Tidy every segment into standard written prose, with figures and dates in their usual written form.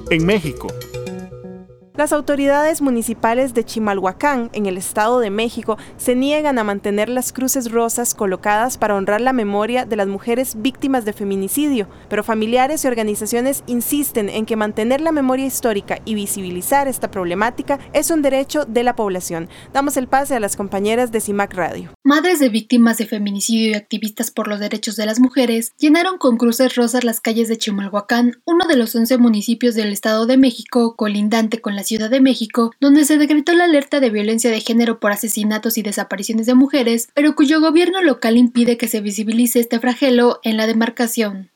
en México. Las autoridades municipales de Chimalhuacán, en el Estado de México, se niegan a mantener las cruces rosas colocadas para honrar la memoria de las mujeres víctimas de feminicidio, pero familiares y organizaciones insisten en que mantener la memoria histórica y visibilizar esta problemática es un derecho de la población. Damos el pase a las compañeras de CIMAC Radio. Madres de víctimas de feminicidio y activistas por los derechos de las mujeres llenaron con cruces rosas las calles de Chimalhuacán, uno de los 11 municipios del Estado de México, colindante con la Ciudad de México, donde se decretó la alerta de violencia de género por asesinatos y desapariciones de mujeres, pero cuyo gobierno local impide que se visibilice este flagelo en la demarcación.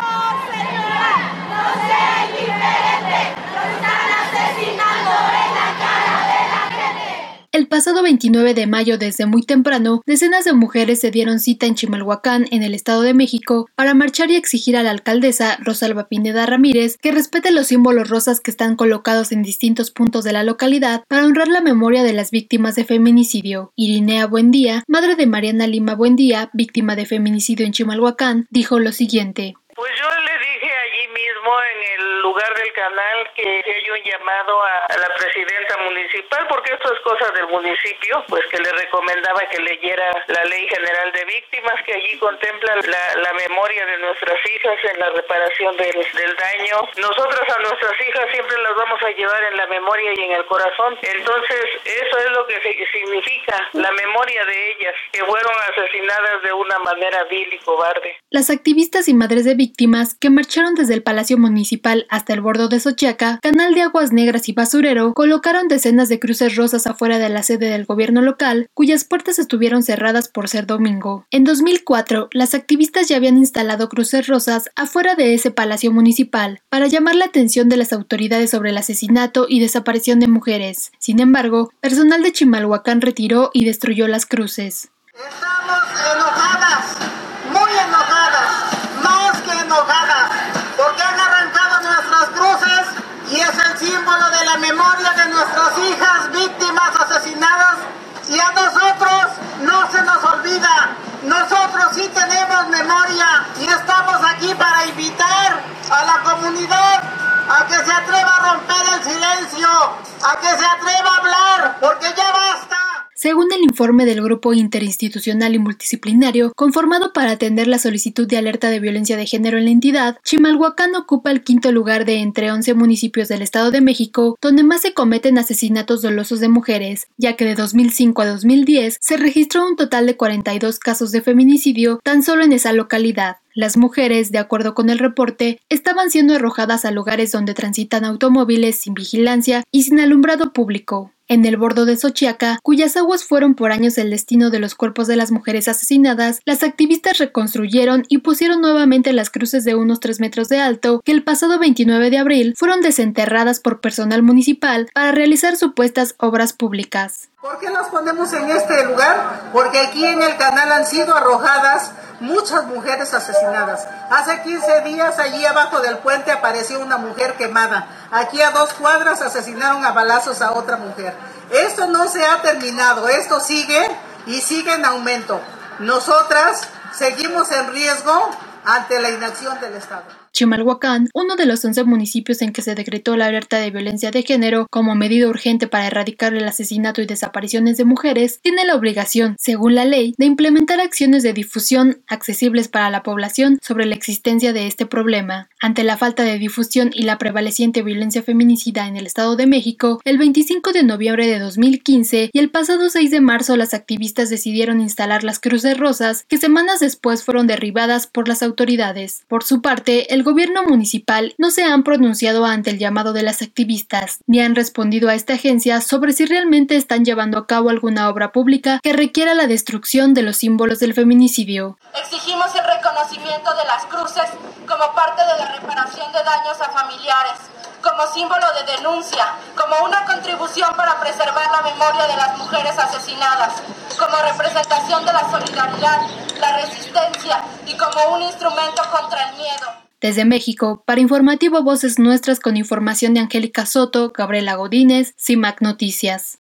El pasado 29 de mayo, desde muy temprano, decenas de mujeres se dieron cita en Chimalhuacán, en el Estado de México, para marchar y exigir a la alcaldesa, Rosalba Pineda Ramírez, que respete los símbolos rosas que están colocados en distintos puntos de la localidad para honrar la memoria de las víctimas de feminicidio. Irinea Buendía, madre de Mariana Lima Buendía, víctima de feminicidio en Chimalhuacán, dijo lo siguiente. Pues yo le dije allí mismo en el lugar del canal que hay un llamado a la presidenta municipal, porque esto es cosa del municipio, pues que le recomendaba que leyera la Ley General de Víctimas, que allí contempla la memoria de nuestras hijas en la reparación del daño. Nosotras a nuestras hijas siempre las vamos a llevar en la memoria y en el corazón. Entonces, eso es lo que significa la memoria de ellas, que fueron asesinadas de una manera vil y cobarde. Las activistas y madres de víctimas que marcharon desde el Palacio Municipal hasta el bordo de Xochiaca, Canal de Aguas Negras y Basurero, colocaron decenas de cruces rosas afuera de la sede del gobierno local, cuyas puertas estuvieron cerradas por ser domingo. En 2004, las activistas ya habían instalado cruces rosas afuera de ese Palacio Municipal para llamar la atención de las autoridades sobre el asesinato y desaparición de mujeres. Sin embargo, personal de Chimalhuacán retiró y destruyó las cruces. Estamos enojadas, muy enojadas, más que enojadas, porque han arrancado nuestras cruces y es el símbolo de la memoria de nuestras hijas víctimas asesinadas, y a nosotros no se nos olvida. Nosotros sí tenemos memoria y estamos aquí para invitar a la comunidad a que se atreva a romper el silencio, a que se atreva a hablar, porque ya basta. Según el informe del Grupo Interinstitucional y Multidisciplinario, conformado para atender la solicitud de alerta de violencia de género en la entidad, Chimalhuacán ocupa el 5º lugar de entre 11 municipios del Estado de México, donde más se cometen asesinatos dolosos de mujeres, ya que de 2005 a 2010 se registró un total de 42 casos de feminicidio tan solo en esa localidad. Las mujeres, de acuerdo con el reporte, estaban siendo arrojadas a lugares donde transitan automóviles sin vigilancia y sin alumbrado público. En el bordo de Xochiaca, cuyas aguas fueron por años el destino de los cuerpos de las mujeres asesinadas, las activistas reconstruyeron y pusieron nuevamente las cruces de unos 3 metros de alto que el pasado 29 de abril fueron desenterradas por personal municipal para realizar supuestas obras públicas. ¿Por qué las ponemos en este lugar? Porque aquí en el canal han sido arrojadas muchas mujeres asesinadas. Hace 15 días allí abajo del puente apareció una mujer quemada. Aquí a 2 cuadras asesinaron a balazos a otra mujer. Esto no se ha terminado, esto sigue y sigue en aumento. Nosotras seguimos en riesgo ante la inacción del Estado. Chimalhuacán, uno de los 11 municipios en que se decretó la alerta de violencia de género como medida urgente para erradicar el asesinato y desapariciones de mujeres, tiene la obligación, según la ley, de implementar acciones de difusión accesibles para la población sobre la existencia de este problema. Ante la falta de difusión y la prevaleciente violencia feminicida en el Estado de México, el 25 de noviembre de 2015 y el pasado 6 de marzo las activistas decidieron instalar las cruces rosas que semanas después fueron derribadas por las autoridades. Por su parte, el gobierno municipal no se han pronunciado ante el llamado de las activistas, ni han respondido a esta agencia sobre si realmente están llevando a cabo alguna obra pública que requiera la destrucción de los símbolos del feminicidio. Exigimos el reconocimiento de las cruces como parte de la reparación de daños a familiares, como símbolo de denuncia, como una contribución para preservar la memoria de las mujeres asesinadas, como representación de la solidaridad, la resistencia y como un instrumento contra el miedo. Desde México, para Informativo Voces Nuestras con información de Angélica Soto, Gabriela Godínez, CIMAC Noticias.